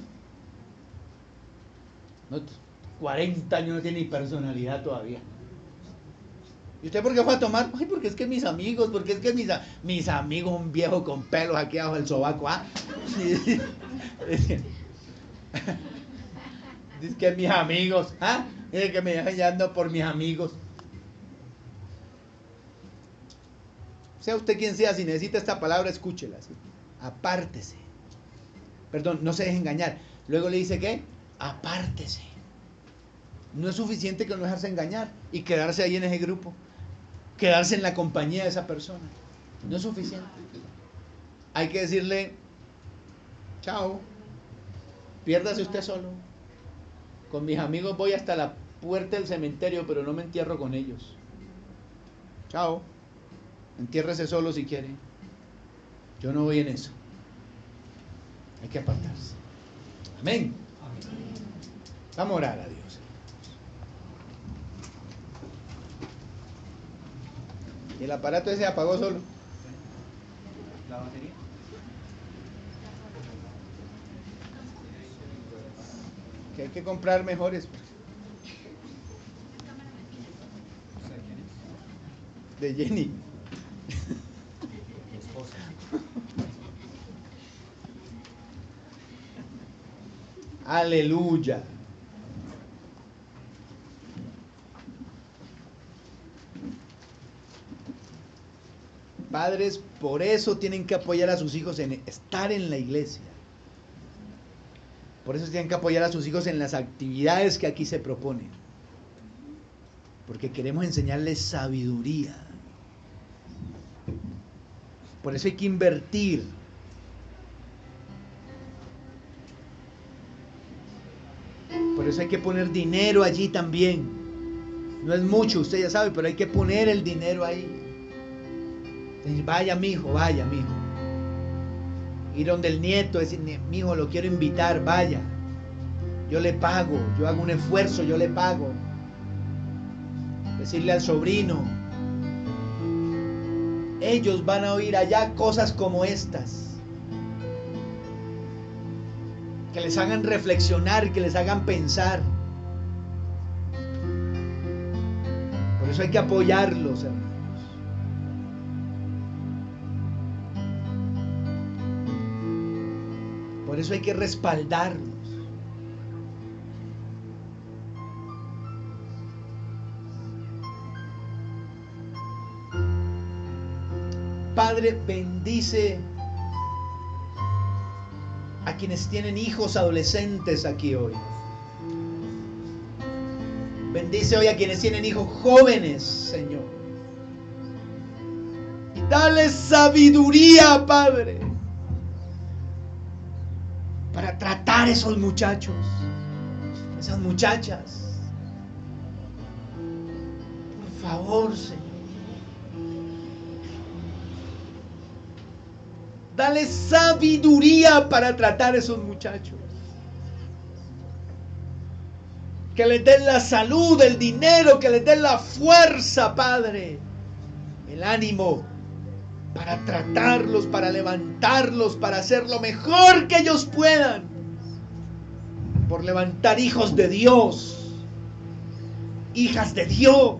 40 años no tiene ni personalidad todavía. ¿Y usted por qué fue a tomar? Ay, porque es que mis amigos, porque es que mis amigos, un viejo con pelos aquí abajo del sobaco, ¿ah? Dice que mis amigos, ¿ah? Dice que me dejan ando por mis amigos. Sea usted quien sea, si necesita esta palabra, escúchela. ¿Sí? Apártese. Perdón, no se deje engañar. Luego le dice ¿qué? Apártese. No es suficiente con no dejarse engañar y quedarse ahí en ese grupo. Quedarse en la compañía de esa persona. No es suficiente. Hay que decirle, chao, piérdase usted solo. Con mis amigos voy hasta la puerta del cementerio, pero no me entierro con ellos. Chao. Entiérrese solo si quiere. Yo no voy en eso. Hay que apartarse. Amén. Vamos a orar a Dios. Y el aparato ese apagó solo. ¿La batería? Que hay que comprar mejores. ¿Sabe quién es? De Jenny. Mi esposa. Aleluya. Padres, por eso tienen que apoyar a sus hijos en estar en la iglesia. Por eso tienen que apoyar a sus hijos en las actividades que aquí se proponen. Porque queremos enseñarles sabiduría. Por eso hay que invertir. Por eso hay que poner dinero allí también. No es mucho, usted ya sabe, pero hay que poner el dinero ahí. Entonces, vaya mijo, vaya mijo. Ir donde el nieto, decir, mijo, lo quiero invitar, vaya. Yo le pago, yo hago un esfuerzo, yo le pago. Decirle al sobrino, ellos van a oír allá cosas como estas. Que les hagan reflexionar, que les hagan pensar. Por eso hay que apoyarlos, hermanos. Por eso hay que respaldarlos. Padre, bendice a quienes tienen hijos adolescentes aquí hoy. Bendice hoy a quienes tienen hijos jóvenes, Señor. Y dale sabiduría, Padre, para tratar esos muchachos, esas muchachas. Por favor, Señor. Dale sabiduría para tratar a esos muchachos. Que les den la salud, el dinero, que les den la fuerza, Padre. El ánimo para tratarlos, para levantarlos, para hacer lo mejor que ellos puedan. Por levantar hijos de Dios, hijas de Dios.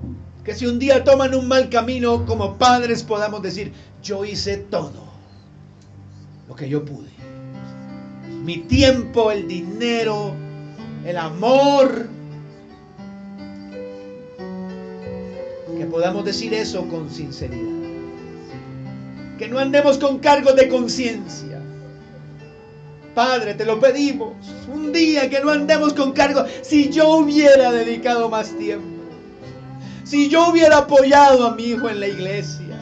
Que si un día toman un mal camino, como padres podamos decir, yo hice todo lo que yo pude. Mi tiempo, el dinero, el amor. Que podamos decir eso con sinceridad. Que no andemos con cargos de conciencia. Padre, te lo pedimos. Un día que no andemos con cargos. Si yo hubiera dedicado más tiempo. Si yo hubiera apoyado a mi hijo en la iglesia.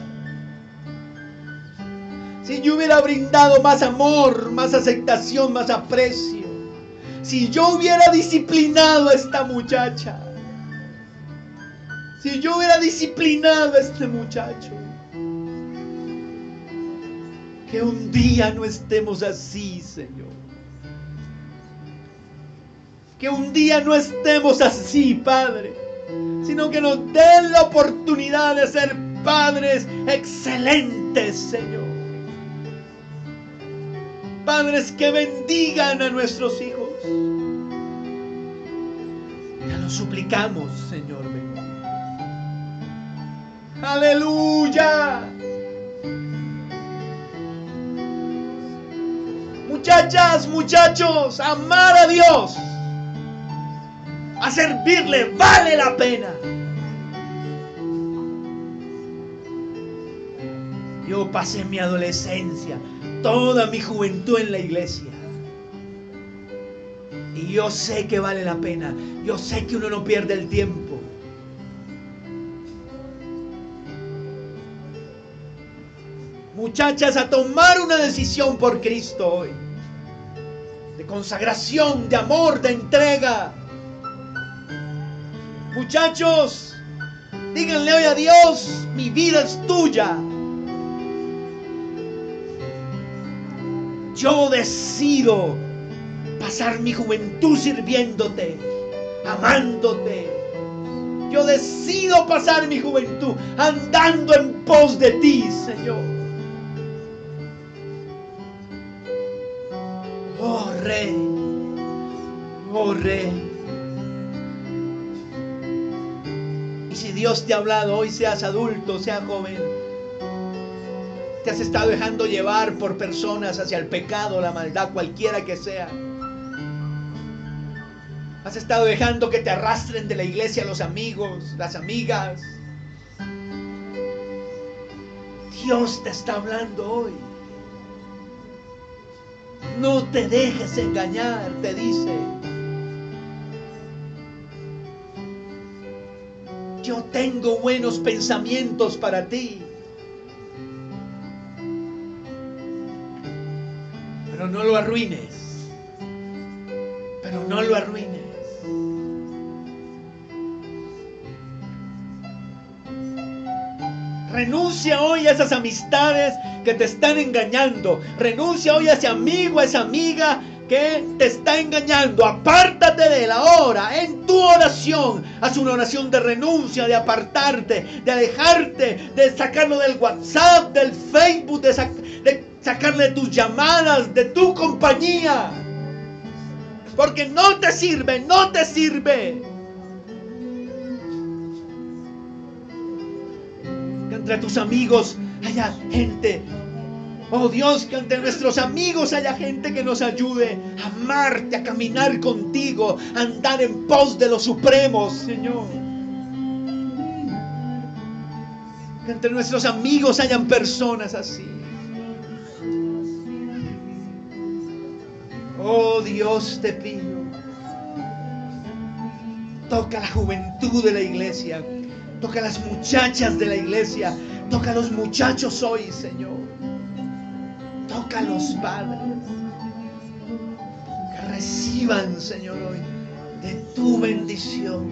Si yo hubiera brindado más amor, más aceptación, más aprecio. Si yo hubiera disciplinado a esta muchacha. Si yo hubiera disciplinado a este muchacho. Que un día no estemos así, Señor. Que un día no estemos así, Padre. Sino que nos den la oportunidad de ser padres excelentes, Señor. Padres que bendigan a nuestros hijos. Te lo suplicamos, Señor. Aleluya. Muchachas, muchachos, amar a Dios, a servirle, vale la pena. Yo pasé mi adolescencia, toda mi juventud en la iglesia. Y yo sé que vale la pena. Yo sé que uno no pierde el tiempo. Muchachas, a tomar una decisión por Cristo hoy. De consagración, de amor, de entrega. Muchachos, díganle hoy a Dios, mi vida es tuya. Yo decido pasar mi juventud sirviéndote, amándote. Yo decido pasar mi juventud andando en pos de ti, Señor. Oh Rey, oh Rey. Y si Dios te ha hablado hoy, seas adulto, seas joven, te has estado dejando llevar por personas hacia el pecado, la maldad, cualquiera que sea. Has estado dejando que te arrastren de la iglesia los amigos, las amigas. Dios te está hablando hoy. No te dejes engañar, te dice. Yo tengo buenos pensamientos para ti. Pero no lo arruines. Pero no lo arruines. Renuncia hoy a esas amistades que te están engañando. Renuncia hoy a ese amigo, a esa amiga que te está engañando. Apártate de él ahora en tu oración. Haz una oración de renuncia, de apartarte, de alejarte, de sacarlo del WhatsApp, del Facebook, de sacarle tus llamadas, de tu compañía. Porque no te sirve, no te sirve. Que entre tus amigos haya gente. Oh Dios, que entre nuestros amigos haya gente que nos ayude a amarte, a caminar contigo, a andar en pos de los supremos, Señor. Que entre nuestros amigos hayan personas así. Oh Dios, te pido, toca la juventud de la iglesia, toca a las muchachas de la iglesia, toca a los muchachos hoy, Señor. Toca a los padres, que reciban, Señor, hoy de tu bendición,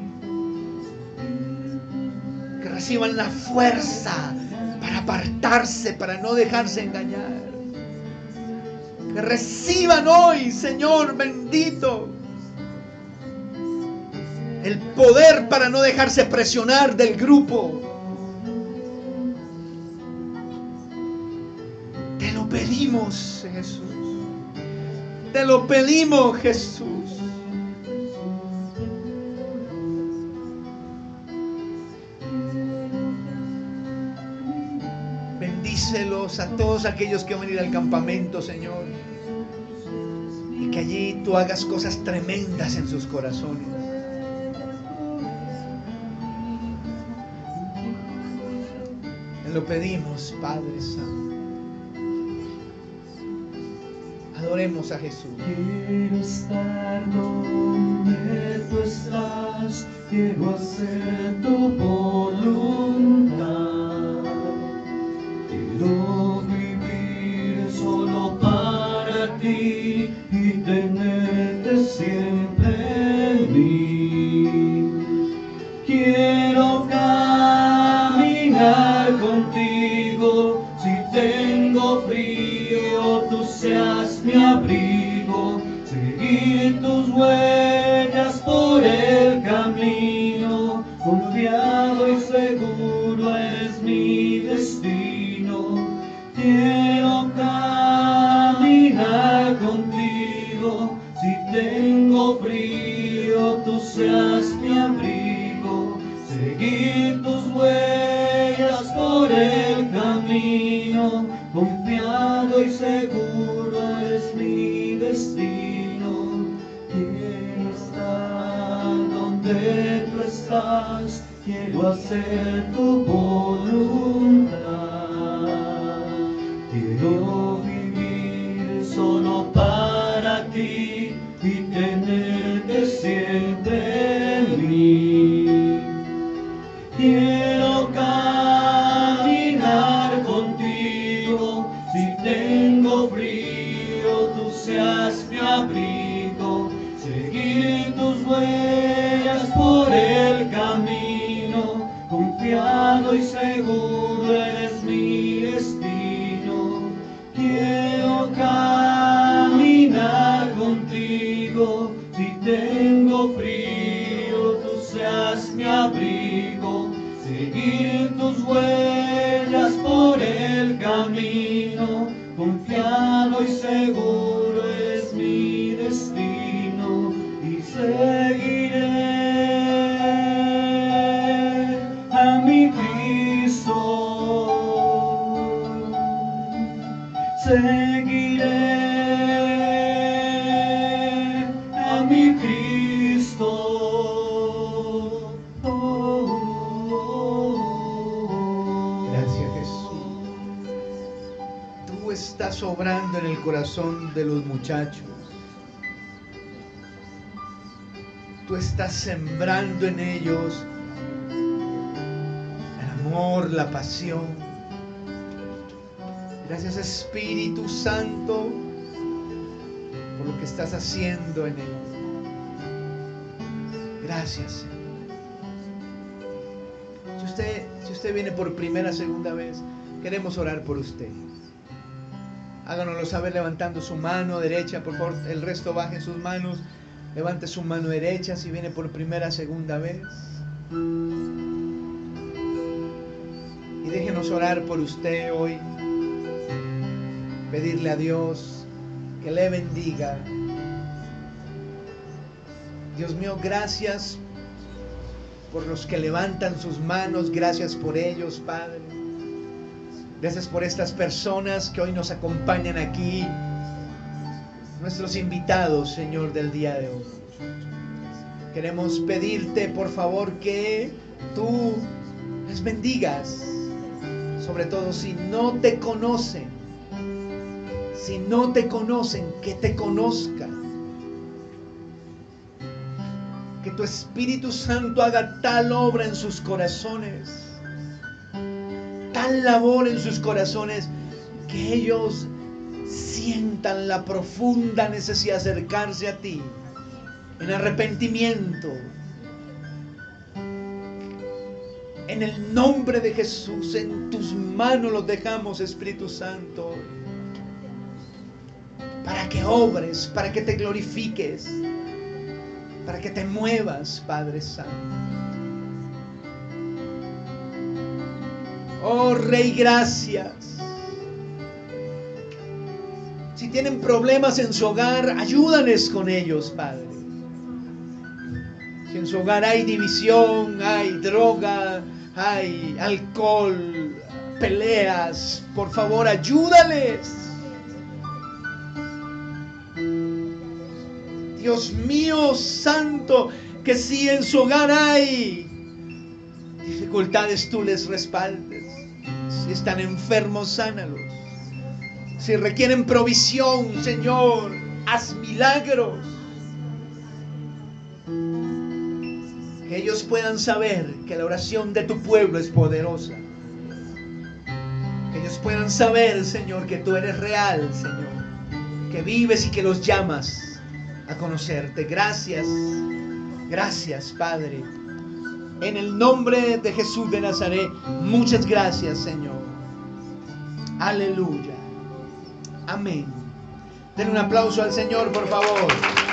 que reciban la fuerza para apartarse, para no dejarse engañar. Que reciban hoy, Señor bendito, el poder para no dejarse presionar del grupo. Te lo pedimos, Jesús. Te lo pedimos, Jesús. bendícelos a todos aquellos que van a ir al campamento, Señor. Y que allí tú hagas cosas tremendas en sus corazones. Te lo pedimos, Padre Santo. Adoremos a Jesús. Quiero estar donde tú estás, quiero hacer tu voluntad. Quiero vivir solo para ti y tenerte siempre en mí. Quiero caminar contigo, si tengo frío, tú seas mi abrigo, seguir tus huellas por el camino, confiado y seguro es mi destino. Quiero caminar contigo, si tengo frío, tú seas mi abrigo, seguir tus huellas por el camino, confiado y seguro es mi destino. Quiero estar donde tú estás, quiero hacer tu voluntad. Quiero vivir solo para ti y tenerte siempre en mí. Quiero caminar contigo, si tengo frío, tú seas mi abrigo, seguir tus huellas por el camino, confiado y seguro es mi destino. Quiero caminar contigo, si tengo frío, tú seas mi abrigo, seguir tus huellas por el camino, confiado y seguro es mi destino, y seguiré a mi Cristo, seguiré a mi Cristo. Gracias, Jesús. Tú estás obrando en el corazón de los muchachos. Tú estás sembrando en ellos el amor, la pasión. Gracias, Espíritu Santo, por lo que estás haciendo en ellos. Gracias, Señor. Si usted viene por primera, segunda vez, queremos orar por usted. Háganoslo saber levantando su mano derecha, por favor. El resto bajen sus manos. Levante su mano derecha si viene por primera, segunda vez. Y déjenos orar por usted hoy. Pedirle a Dios que le bendiga. Dios mío, gracias por los que levantan sus manos. Gracias por ellos, Padre. Gracias por estas personas que hoy nos acompañan aquí. Nuestros invitados, Señor, del día de hoy. Queremos pedirte, por favor, que tú les bendigas. Sobre todo si no te conocen. Si no te conocen, que te conozcan. Que tu Espíritu Santo haga tal obra en sus corazones, tal labor en sus corazones, que ellos sientan la profunda necesidad de acercarse a ti en arrepentimiento. En el nombre de Jesús, en tus manos los dejamos, Espíritu Santo, para que obres, para que te glorifiques, para que te muevas, Padre Santo. Oh Rey, gracias. Si tienen problemas en su hogar, ayúdales con ellos, Padre. Si en en su hogar hay división, hay droga, hay alcohol, peleas, por favor, ayúdales. Dios mío santo, que si en su hogar hay dificultades, tú les respaldes. Si están enfermos, sánalos. Si requieren provisión, Señor, haz milagros. Que ellos puedan saber que la oración de tu pueblo es poderosa. Que ellos puedan saber, Señor, que tú eres real, Señor. Que vives y que los llamas a conocerte. Gracias, gracias, Padre. En el nombre de Jesús de Nazaret, muchas gracias, Señor. Aleluya. Amén. Den un aplauso al Señor, por favor.